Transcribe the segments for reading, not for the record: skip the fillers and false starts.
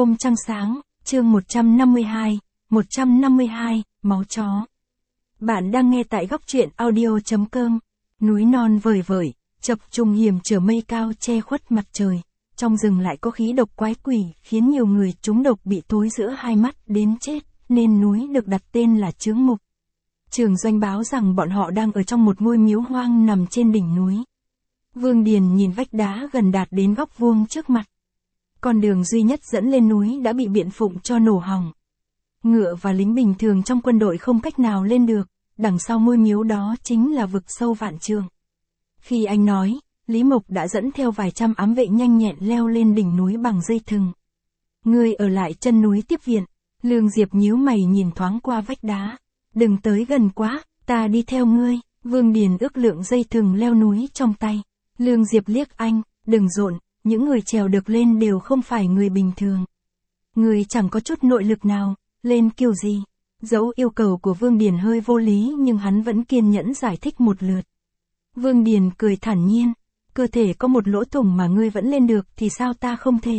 Hôm trăng sáng, chương 152, máu chó. Bạn đang nghe tại góc truyện audio.com. Núi non vời vợi, chập trùng hiểm trở mây cao che khuất mặt trời. Trong rừng lại có khí độc quái quỷ, khiến nhiều người trúng độc bị thối giữa hai mắt đến chết, nên núi được đặt tên là Chướng Mục. Trường Doanh báo rằng bọn họ đang ở trong một ngôi miếu hoang nằm trên đỉnh núi. Vương Điền nhìn vách đá gần đạt đến góc vuông trước mặt. Con đường duy nhất dẫn lên núi đã bị Biện Phụng cho nổ hỏng. Ngựa và lính bình thường trong quân đội không cách nào lên được, đằng sau ngôi miếu đó chính là vực sâu vạn trượng. Khi anh nói, Lý Mộc đã dẫn theo vài trăm ám vệ nhanh nhẹn leo lên đỉnh núi bằng dây thừng. Ngươi ở lại chân núi tiếp viện. Lương Diệp nhíu mày nhìn thoáng qua vách đá. Đừng tới gần quá, ta đi theo ngươi. Vương Điền ước lượng dây thừng leo núi trong tay. Lương Diệp liếc anh, đừng rộn, những người trèo được lên đều không phải người bình thường. Ngươi chẳng có chút nội lực nào, lên kiểu gì. Dẫu yêu cầu của Vương Điền hơi vô lý nhưng hắn vẫn kiên nhẫn giải thích một lượt. Vương Điền cười thản nhiên, cơ thể có một lỗ thủng mà ngươi vẫn lên được thì sao ta không thể.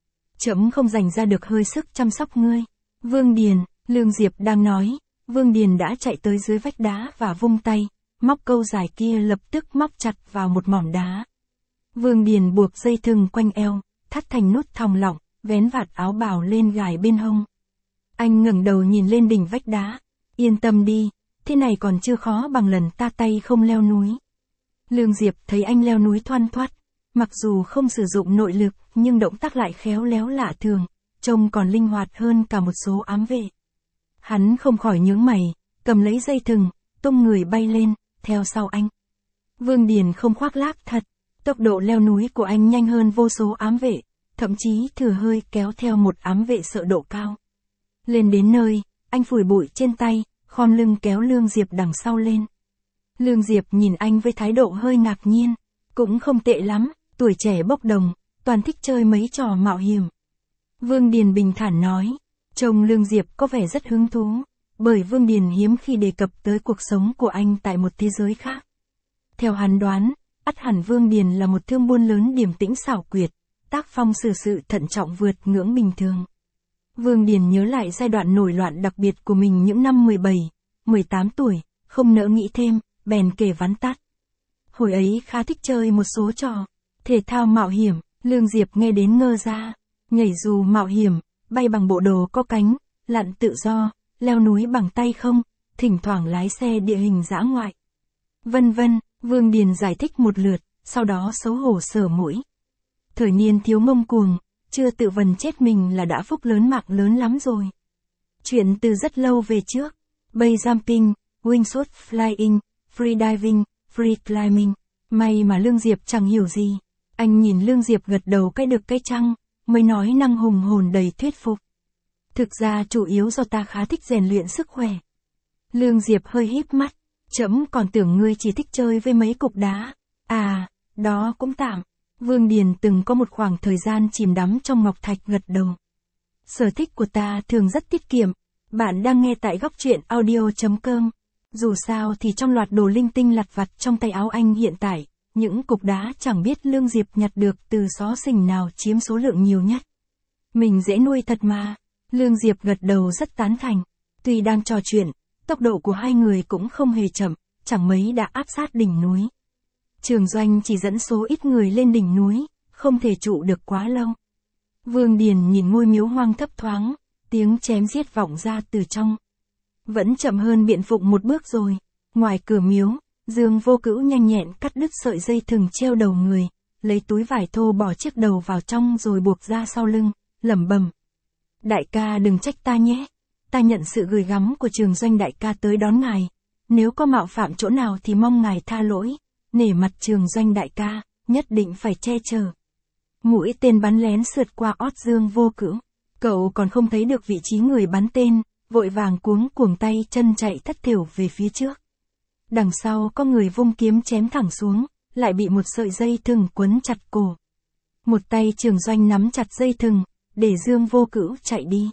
Trẫm không dành ra được hơi sức chăm sóc ngươi. Vương Điền, Lương Diệp đang nói, Vương Điền đã chạy tới dưới vách đá và vung tay, móc câu dài kia lập tức móc chặt vào một mỏm đá. Vương Điền buộc dây thừng quanh eo, thắt thành nút thòng lọng, vén vạt áo bào lên gài bên hông. Anh ngẩng đầu nhìn lên đỉnh vách đá, yên tâm đi, thế này còn chưa khó bằng lần ta tay không leo núi. Lương Diệp thấy anh leo núi thoăn thoắt, mặc dù không sử dụng nội lực nhưng động tác lại khéo léo lạ thường, trông còn linh hoạt hơn cả một số ám vệ. Hắn không khỏi nhướng mày, cầm lấy dây thừng, tung người bay lên, theo sau anh. Vương Điền không khoác lác thật, tốc độ leo núi của anh nhanh hơn vô số ám vệ, thậm chí thừa hơi kéo theo một ám vệ sợ độ cao. Lên đến nơi, anh phủi bụi trên tay, khom lưng kéo Lương Diệp đằng sau lên. Lương Diệp nhìn anh với thái độ hơi ngạc nhiên, cũng không tệ lắm, tuổi trẻ bốc đồng, toàn thích chơi mấy trò mạo hiểm. Vương Điền bình thản nói, trông Lương Diệp có vẻ rất hứng thú, bởi Vương Điền hiếm khi đề cập tới cuộc sống của anh tại một thế giới khác. Theo hắn đoán, ắt hẳn Vương Điền là một thương buôn lớn điềm tĩnh xảo quyệt, tác phong xử sự thận trọng vượt ngưỡng bình thường. Vương Điền nhớ lại giai đoạn nổi loạn đặc biệt của mình những năm 17, 18 tuổi, không nỡ nghĩ thêm, bèn kể vắn tắt. Hồi ấy khá thích chơi một số trò, thể thao mạo hiểm, Lương Diệp nghe đến ngơ ra, nhảy dù mạo hiểm, bay bằng bộ đồ có cánh, lặn tự do, leo núi bằng tay không, thỉnh thoảng lái xe địa hình dã ngoại. Vân vân, Vương Điền giải thích một lượt, sau đó xấu hổ sờ mũi. Thời niên thiếu ngông cuồng, chưa tự vần chết mình là đã phúc lớn mạng lớn lắm rồi. Chuyện từ rất lâu về trước, base jumping, wingsuit flying, freediving, free climbing, may mà Lương Diệp chẳng hiểu gì. Anh nhìn Lương Diệp gật đầu cái được cái chăng, mới nói năng hùng hồn đầy thuyết phục. Thực ra chủ yếu do ta khá thích rèn luyện sức khỏe. Lương Diệp hơi híp mắt, trẫm còn tưởng ngươi chỉ thích chơi với mấy cục đá. À, đó cũng tạm. Vương Điền từng có một khoảng thời gian chìm đắm trong ngọc thạch gật đầu. Sở thích của ta thường rất tiết kiệm. Bạn đang nghe tại góc truyện audio.com. Dù sao thì trong loạt đồ linh tinh lặt vặt trong tay áo anh hiện tại, những cục đá chẳng biết Lương Diệp nhặt được từ xó xỉnh nào chiếm số lượng nhiều nhất. Mình dễ nuôi thật mà. Lương Diệp gật đầu rất tán thành. Tuy đang trò chuyện, tốc độ của hai người cũng không hề chậm, chẳng mấy đã áp sát đỉnh núi. Trường Doanh chỉ dẫn số ít người lên đỉnh núi, không thể trụ được quá lâu. Vương Điền nhìn ngôi miếu hoang thấp thoáng, tiếng chém giết vọng ra từ trong. Vẫn chậm hơn Biện Phụng một bước rồi. Ngoài cửa miếu, Dương Vô Cữu nhanh nhẹn cắt đứt sợi dây thừng treo đầu người, lấy túi vải thô bỏ chiếc đầu vào trong rồi buộc ra sau lưng, lẩm bẩm. Đại ca đừng trách ta nhé. Ta nhận sự gửi gắm của Trường Doanh đại ca tới đón ngài. Nếu có mạo phạm chỗ nào thì mong ngài tha lỗi. Nể mặt Trường Doanh đại ca, nhất định phải che chở. Mũi tên bắn lén sượt qua ót Dương Vô Cữu. Cậu còn không thấy được vị trí người bắn tên, vội vàng cuống cuồng tay chân chạy thất thểu về phía trước. Đằng sau có người vung kiếm chém thẳng xuống, lại bị một sợi dây thừng quấn chặt cổ. Một tay Trường Doanh nắm chặt dây thừng, để Dương Vô Cữu chạy đi.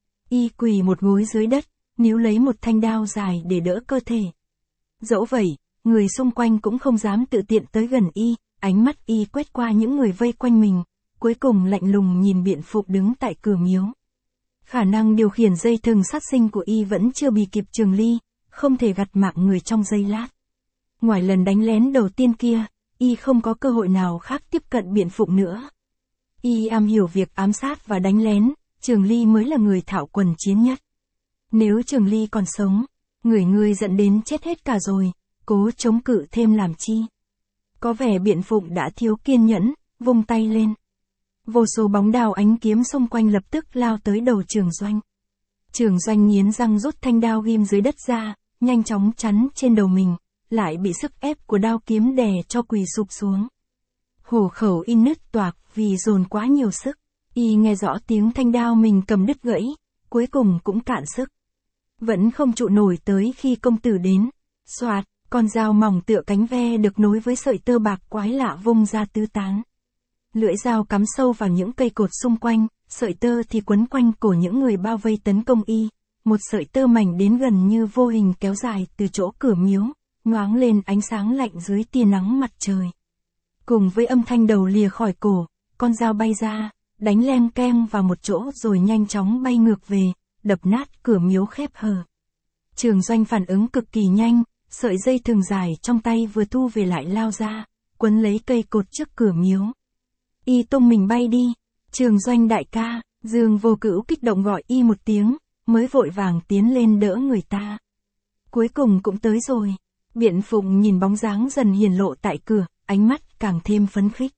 Y quỳ một gối dưới đất, níu lấy một thanh đao dài để đỡ cơ thể. Dẫu vậy, người xung quanh cũng không dám tự tiện tới gần Y, ánh mắt Y quét qua những người vây quanh mình, cuối cùng lạnh lùng nhìn Biện Phụng đứng tại cửa miếu. Khả năng điều khiển dây thừng sát sinh của y vẫn chưa bị kịp Trường Ly, không thể gặt mạng người trong giây lát. Ngoài lần đánh lén đầu tiên kia, y không có cơ hội nào khác tiếp cận Biện Phụng nữa. Y am hiểu việc ám sát và đánh lén, Trường Ly mới là người thạo quần chiến nhất. Nếu Trường Ly còn sống, người giận đến chết hết cả rồi, cố chống cự thêm làm chi. Có vẻ Biện Phụng đã thiếu kiên nhẫn, vung tay lên. Vô số bóng đao ánh kiếm xung quanh lập tức lao tới đầu Trường Doanh. Trường Doanh nghiến răng rút thanh đao ghim dưới đất ra, nhanh chóng chắn trên đầu mình, lại bị sức ép của đao kiếm đè cho quỳ sụp xuống. Hổ khẩu y nứt toạc vì dồn quá nhiều sức, y nghe rõ tiếng thanh đao mình cầm đứt gãy, cuối cùng cũng cạn sức. Vẫn không trụ nổi tới khi công tử đến. Xoạt, con dao mỏng tựa cánh ve được nối với sợi tơ bạc quái lạ vung ra tứ tán. Lưỡi dao cắm sâu vào những cây cột xung quanh, sợi tơ thì quấn quanh cổ những người bao vây tấn công y. Một sợi tơ mảnh đến gần như vô hình kéo dài từ chỗ cửa miếu, nhoáng lên ánh sáng lạnh dưới tia nắng mặt trời. Cùng với âm thanh đầu lìa khỏi cổ, con dao bay ra, đánh leng keng vào một chỗ rồi nhanh chóng bay ngược về, đập nát cửa miếu khép hờ. Trường Doanh phản ứng cực kỳ nhanh, sợi dây thừng dài trong tay vừa thu về lại lao ra, quấn lấy cây cột trước cửa miếu. Y tung mình bay đi. Trường Doanh đại ca, Dương Vô Cữu kích động gọi y một tiếng, mới vội vàng tiến lên đỡ người ta. Cuối cùng cũng tới rồi. Biện Phụng nhìn bóng dáng dần hiển lộ tại cửa, ánh mắt càng thêm phấn khích.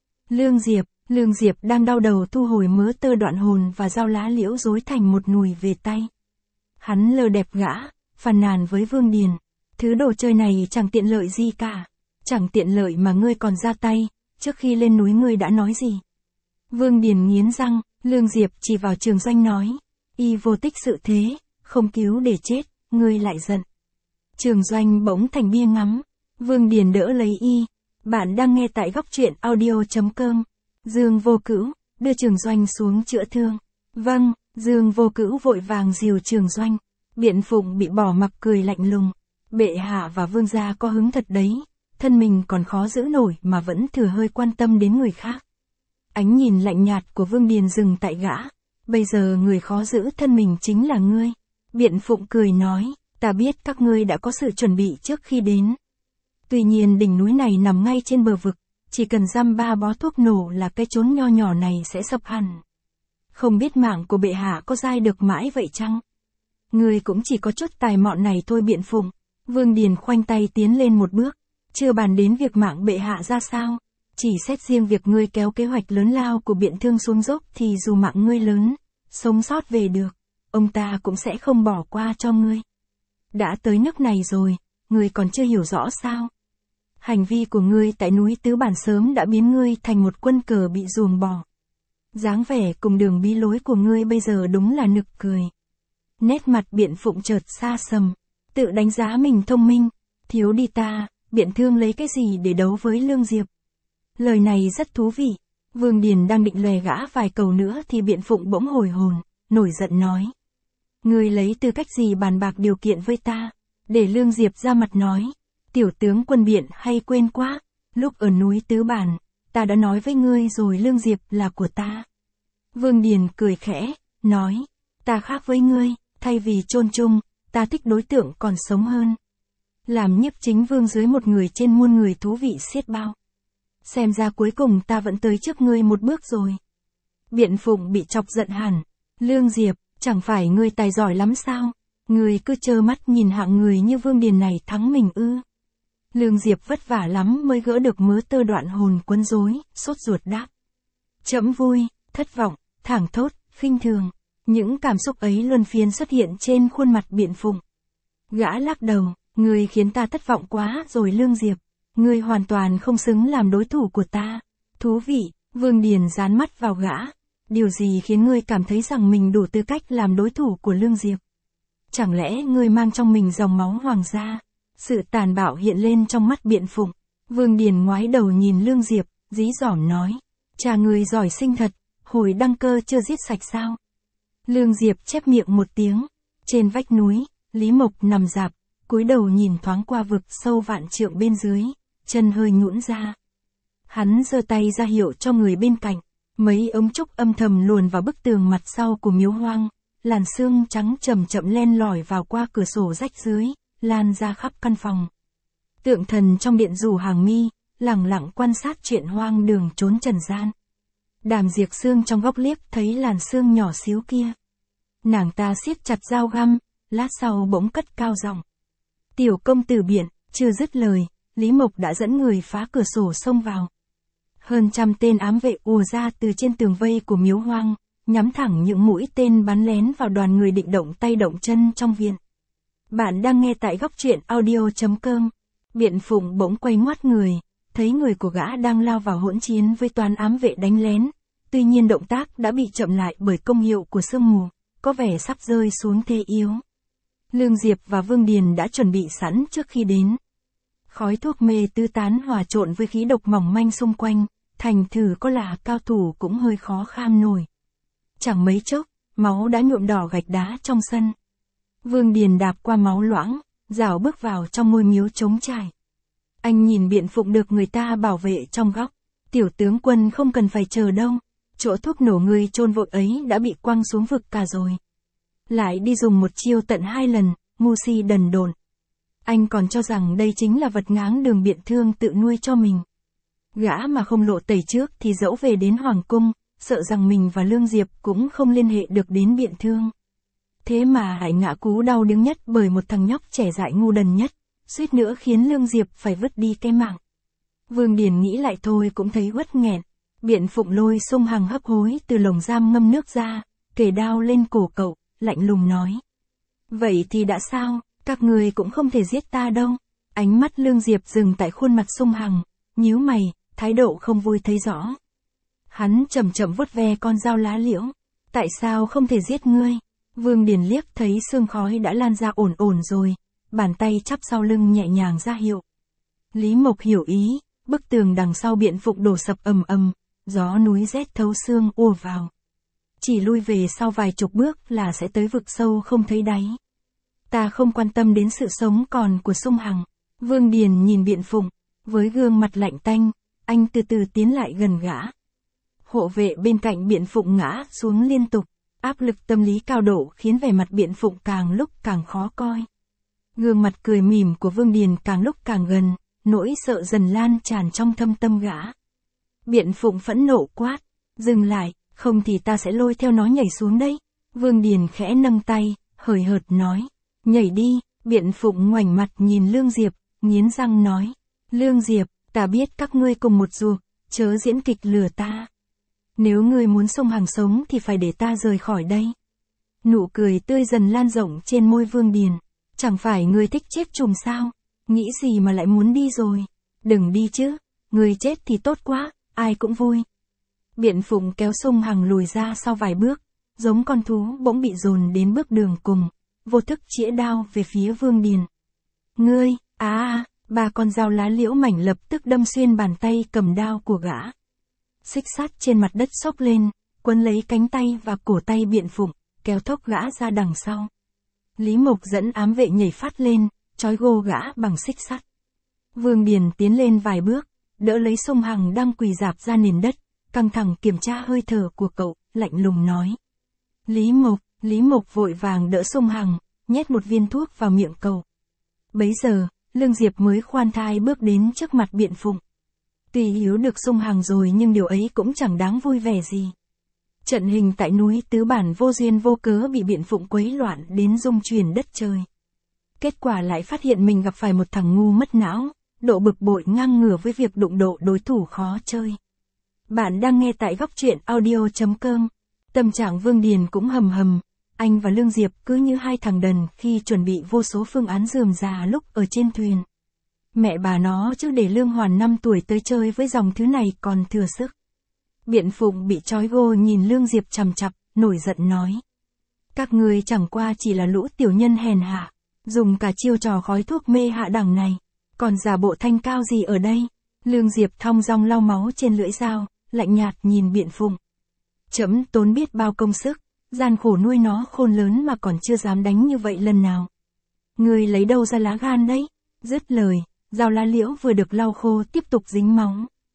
Lương Diệp đang đau đầu thu hồi mớ tơ đoạn hồn và dao lá liễu rối thành một nùi về tay. Hắn lờ đẹp gã, phàn nàn với Vương Điền. Thứ đồ chơi này chẳng tiện lợi gì cả. Chẳng tiện lợi mà ngươi còn ra tay, trước khi lên núi ngươi đã nói gì? Vương Điền nghiến răng, Lương Diệp chỉ vào Trường Doanh nói. Y vô tích sự thế, không cứu để chết, ngươi lại giận. Trường Doanh bỗng thành bia ngắm. Vương Điền đỡ lấy y. Bạn đang nghe tại góc truyện audio.com. Dương Vô Cữu, đưa Trường Doanh xuống chữa thương. Vâng, Dương Vô Cữu vội vàng dìu Trường Doanh. Biện Phụng bị bỏ mặc cười lạnh lùng. Bệ hạ và vương gia có hứng thật đấy, thân mình còn khó giữ nổi mà vẫn thừa hơi quan tâm đến người khác. Ánh nhìn lạnh nhạt của Vương Điền dừng tại gã. Bây giờ người khó giữ thân mình chính là ngươi. Biện Phụng cười nói, ta biết các ngươi đã có sự chuẩn bị trước khi đến. Tuy nhiên đỉnh núi này nằm ngay trên bờ vực, chỉ cần dăm ba bó thuốc nổ là cái chốn nho nhỏ này sẽ sập hẳn. Không biết mạng của bệ hạ có dai được mãi vậy chăng? Ngươi cũng chỉ có chút tài mọn này thôi Biện Phụng. Vương Điền khoanh tay tiến lên một bước, chưa bàn đến việc mạng bệ hạ ra sao, chỉ xét riêng việc ngươi kéo kế hoạch lớn lao của Biện Thương xuống dốc thì dù mạng ngươi lớn, sống sót về được, ông ta cũng sẽ không bỏ qua cho ngươi. Đã tới nước này rồi, ngươi còn chưa hiểu rõ sao? Hành vi của ngươi tại núi Tứ Bản sớm đã biến ngươi thành một quân cờ bị ruồng bỏ. Dáng vẻ cùng đường bí lối của ngươi bây giờ đúng là nực cười. Nét mặt Biện Phụng chợt xa sầm. Tự đánh giá mình thông minh, thiếu đi ta, Biện Thương lấy cái gì để đấu với Lương Diệp? Lời này rất thú vị. Vương Điền đang định lòe gã vài câu nữa thì Biện Phụng bỗng hồi hồn, nổi giận nói. Ngươi lấy tư cách gì bàn bạc điều kiện với ta? Để Lương Diệp ra mặt nói. Tiểu tướng quân Biện hay quên quá, lúc ở núi Tứ Bản, ta đã nói với ngươi rồi Lương Diệp là của ta. Vương Điền cười khẽ, nói, ta khác với ngươi, thay vì chôn chung, ta thích đối tượng còn sống hơn. Làm nhiếp chính vương dưới một người trên muôn người thú vị xiết bao. Xem ra cuối cùng ta vẫn tới trước ngươi một bước rồi. Biện Phụng bị chọc giận hẳn. Lương Diệp, chẳng phải ngươi tài giỏi lắm sao? Ngươi cứ trơ mắt nhìn hạng người như Vương Điền này thắng mình ư? Lương Diệp vất vả lắm mới gỡ được mớ tơ đoạn hồn quấn rối, sốt ruột đáp. Trẫm vui, thất vọng, thảng thốt, khinh thường. Những cảm xúc ấy luân phiên xuất hiện trên khuôn mặt Biện Phụng. Gã lắc đầu, ngươi khiến ta thất vọng quá rồi Lương Diệp. Ngươi hoàn toàn không xứng làm đối thủ của ta. Thú vị, Vương Điền dán mắt vào gã. Điều gì khiến ngươi cảm thấy rằng mình đủ tư cách làm đối thủ của Lương Diệp? Chẳng lẽ ngươi mang trong mình dòng máu hoàng gia? Sự tàn bạo hiện lên trong mắt Biện Phụng. Vương Điền ngoái đầu nhìn Lương Diệp, dí dỏm nói. Cha ngươi giỏi sinh thật, hồi đăng cơ chưa giết sạch sao? Lương Diệp chép miệng một tiếng. Trên vách núi, Lý Mộc nằm rạp, cúi đầu nhìn thoáng qua vực sâu vạn trượng bên dưới, chân hơi nhũn ra. Hắn giơ tay ra hiệu cho người bên cạnh. Mấy ống trúc âm thầm luồn vào bức tường mặt sau của miếu hoang, làn sương trắng chậm chậm len lỏi vào qua cửa sổ rách dưới, lan ra khắp căn phòng. Tượng thần trong điện rủ hàng mi, lẳng lặng quan sát chuyện hoang đường trốn trần gian. Đàm Diệc Sương trong góc liếc thấy làn sương nhỏ xíu kia. Nàng ta siết chặt dao găm, lát sau bỗng cất cao giọng. Tiểu công tử Biện, chưa dứt lời, Lý Mộc đã dẫn người phá cửa sổ xông vào. Hơn 100 tên ám vệ ùa ra từ trên tường vây của miếu hoang, nhắm thẳng những mũi tên bắn lén vào đoàn người định động tay động chân trong viện. Bạn đang nghe tại góc truyện audio.com. Biện Phụng bỗng quay ngoắt người, thấy người của gã đang lao vào hỗn chiến với toán ám vệ đánh lén. Tuy nhiên động tác đã bị chậm lại bởi công hiệu của sương mù, có vẻ sắp rơi xuống thế yếu. Lương Diệp và Vương Điền đã chuẩn bị sẵn trước khi đến. Khói thuốc mê tứ tán hòa trộn với khí độc mỏng manh xung quanh, thành thử có là cao thủ cũng hơi khó kham nổi. Chẳng mấy chốc, máu đã nhuộm đỏ gạch đá trong sân. Vương Điền đạp qua máu loãng, rảo bước vào trong ngôi miếu trống trải. Anh nhìn Biện Phụng được người ta bảo vệ trong góc. Tiểu tướng quân không cần phải chờ đâu, chỗ thuốc nổ người chôn vội ấy đã bị quăng xuống vực cả rồi. Lại đi dùng một chiêu tận 2 lần, ngu si đần độn. Anh còn cho rằng đây chính là vật ngáng đường Biện Thương tự nuôi cho mình. Gã mà không lộ tẩy trước thì dẫu về đến Hoàng Cung, sợ rằng mình và Lương Diệp cũng không liên hệ được đến Biện Thương. Thế mà hãy ngã cú đau đớn nhất bởi một thằng nhóc trẻ dại ngu đần nhất, suýt nữa khiến Lương Diệp phải vứt đi cái mạng. Vương Điền nghĩ lại thôi cũng thấy uất nghẹn. Biện Phụng lôi Sung Hằng hấp hối từ lồng giam ngâm nước ra, kề đao lên cổ cậu, lạnh lùng nói. Vậy thì đã sao, các người cũng không thể giết ta đâu. Ánh mắt Lương Diệp dừng tại khuôn mặt Sung Hằng, nhíu mày, thái độ không vui thấy rõ. Hắn chậm chậm vuốt ve con dao lá liễu. Tại sao không thể giết ngươi? Vương Điền liếc thấy sương khói đã lan ra ổn ổn rồi, bàn tay chắp sau lưng nhẹ nhàng ra hiệu. Lý Mộc hiểu ý, bức tường đằng sau Biện Phụng đổ sập ầm ầm, gió núi rét thấu xương ùa vào. Chỉ lui về sau vài chục bước là sẽ tới vực sâu không thấy đáy. Ta không quan tâm đến sự sống còn của Sung Hằng. Vương Điền nhìn Biện Phụng, với gương mặt lạnh tanh, anh từ từ tiến lại gần gã. Hộ vệ bên cạnh Biện Phụng ngã xuống liên tục, áp lực tâm lý cao độ khiến vẻ mặt Biện Phụng càng lúc càng khó coi. Gương mặt cười mỉm của Vương Điền càng lúc càng gần, nỗi sợ dần lan tràn trong thâm tâm gã. Biện Phụng phẫn nộ quát, dừng lại, không thì ta sẽ lôi theo nó nhảy xuống đây. Vương Điền khẽ nâng tay, hời hợt nói, nhảy đi. Biện Phụng ngoảnh mặt nhìn Lương Diệp, nghiến răng nói, Lương Diệp, ta biết các ngươi cùng một ruột, chớ diễn kịch lừa ta. Nếu ngươi muốn Sung Hằng sống thì phải để ta rời khỏi đây. Nụ cười tươi dần lan rộng trên môi Vương Điền, chẳng phải ngươi thích chết chùm sao, nghĩ gì mà lại muốn đi rồi, đừng đi chứ, ngươi chết thì tốt quá, ai cũng vui. Biện Phụng kéo Sung Hằng lùi ra sau vài bước, giống con thú bỗng bị dồn đến bước đường cùng, vô thức chĩa đao về phía Vương Điền. Ngươi, ba con dao lá liễu mảnh lập tức đâm xuyên bàn tay cầm đao của gã. Xích sắt trên mặt đất xốc lên, quấn lấy cánh tay và cổ tay Biện Phụng, kéo thốc gã ra đằng sau. Lý Mộc dẫn ám vệ nhảy phát lên, trói gô gã bằng xích sắt. Vương Điền tiến lên vài bước, đỡ lấy Sung Hằng đang quỳ rạp ra nền đất, căng thẳng kiểm tra hơi thở của cậu, lạnh lùng nói. Lý Mộc vội vàng đỡ Sung Hằng, nhét một viên thuốc vào miệng cậu. Bấy giờ, Lương Diệp mới khoan thai bước đến trước mặt Biện Phụng. Tuy hiếu được Sung Hằng rồi nhưng điều ấy cũng chẳng đáng vui vẻ gì. Trận hình tại núi Tứ Bản vô duyên vô cớ bị Biện Phụng quấy loạn đến rung chuyển đất trời. Kết quả lại phát hiện mình gặp phải một thằng ngu mất não, độ bực bội ngang ngửa với việc đụng độ đối thủ khó chơi. Bạn đang nghe tại góc truyện audio.com. Tâm trạng Vương Điền cũng hầm hầm, anh và Lương Diệp cứ như hai thằng đần khi chuẩn bị vô số phương án rườm rà lúc ở trên thuyền. Mẹ bà nó chứ để Lương Hoàn 5 tuổi tới chơi với dòng thứ này còn thừa sức. Biện Phụng bị trói gô nhìn Lương Diệp chằm chặp, nổi giận nói. Các người chẳng qua chỉ là lũ tiểu nhân hèn hạ, dùng cả chiêu trò khói thuốc mê hạ đẳng này, còn giả bộ thanh cao gì ở đây. Lương Diệp thong dong lau máu trên lưỡi dao, lạnh nhạt nhìn Biện Phụng. Trẫm tốn biết bao công sức, gian khổ nuôi nó khôn lớn mà còn chưa dám đánh như vậy lần nào. Người lấy đâu ra lá gan đấy? Dứt lời, dao lá liễu vừa được lau khô tiếp tục dính máu.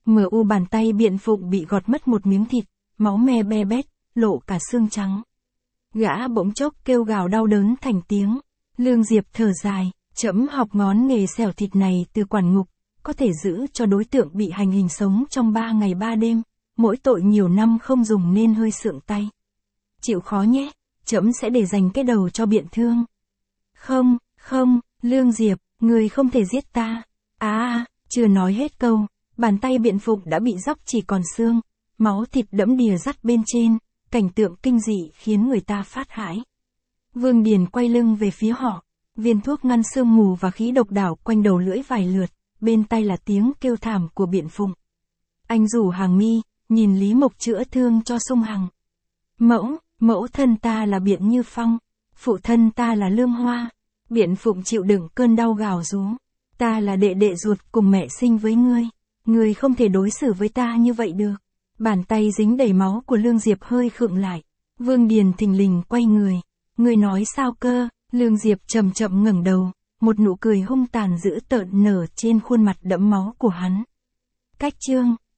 MU bàn tay Biện Phụng bị gọt mất một miếng thịt, máu me be bét, lộ cả xương trắng. Gã bỗng chốc kêu gào đau đớn thành tiếng. Lương Diệp thở dài, trẫm học ngón nghề xẻo thịt này từ quản ngục, có thể giữ cho đối tượng bị hành hình sống trong 3 ngày 3 đêm, mỗi tội nhiều năm không dùng nên hơi sượng tay. Chịu khó nhé, trẫm sẽ để dành cái đầu cho Biện Thương. Không, không, Lương Diệp, người không thể giết ta. Chưa nói hết câu, bàn tay Biện Phụng đã bị róc chỉ còn xương, máu thịt đẫm đìa dắt bên trên, cảnh tượng kinh dị khiến người ta phát hãi. Vương Điền quay lưng về phía họ, viên thuốc ngăn sương mù và khí độc đảo quanh đầu lưỡi vài lượt, bên tai là tiếng kêu thảm của Biện Phụng. Anh rủ Hàng Mi, nhìn Lý Mộc chữa thương cho Sung Hằng. Mẫu thân ta là Biện Như Phong, phụ thân ta là Lương Hoa. Biện Phụng chịu đựng cơn đau gào rú. Ta là đệ đệ ruột cùng mẹ sinh với ngươi không thể đối xử với ta như vậy được. Bàn tay dính đầy máu của Lương Diệp hơi khựng lại. Vương Điền thình lình quay người. Ngươi nói sao cơ? Lương Diệp chậm chậm ngẩng đầu, một nụ cười hung tàn dữ tợn nở trên khuôn mặt đẫm máu của hắn. Cách chương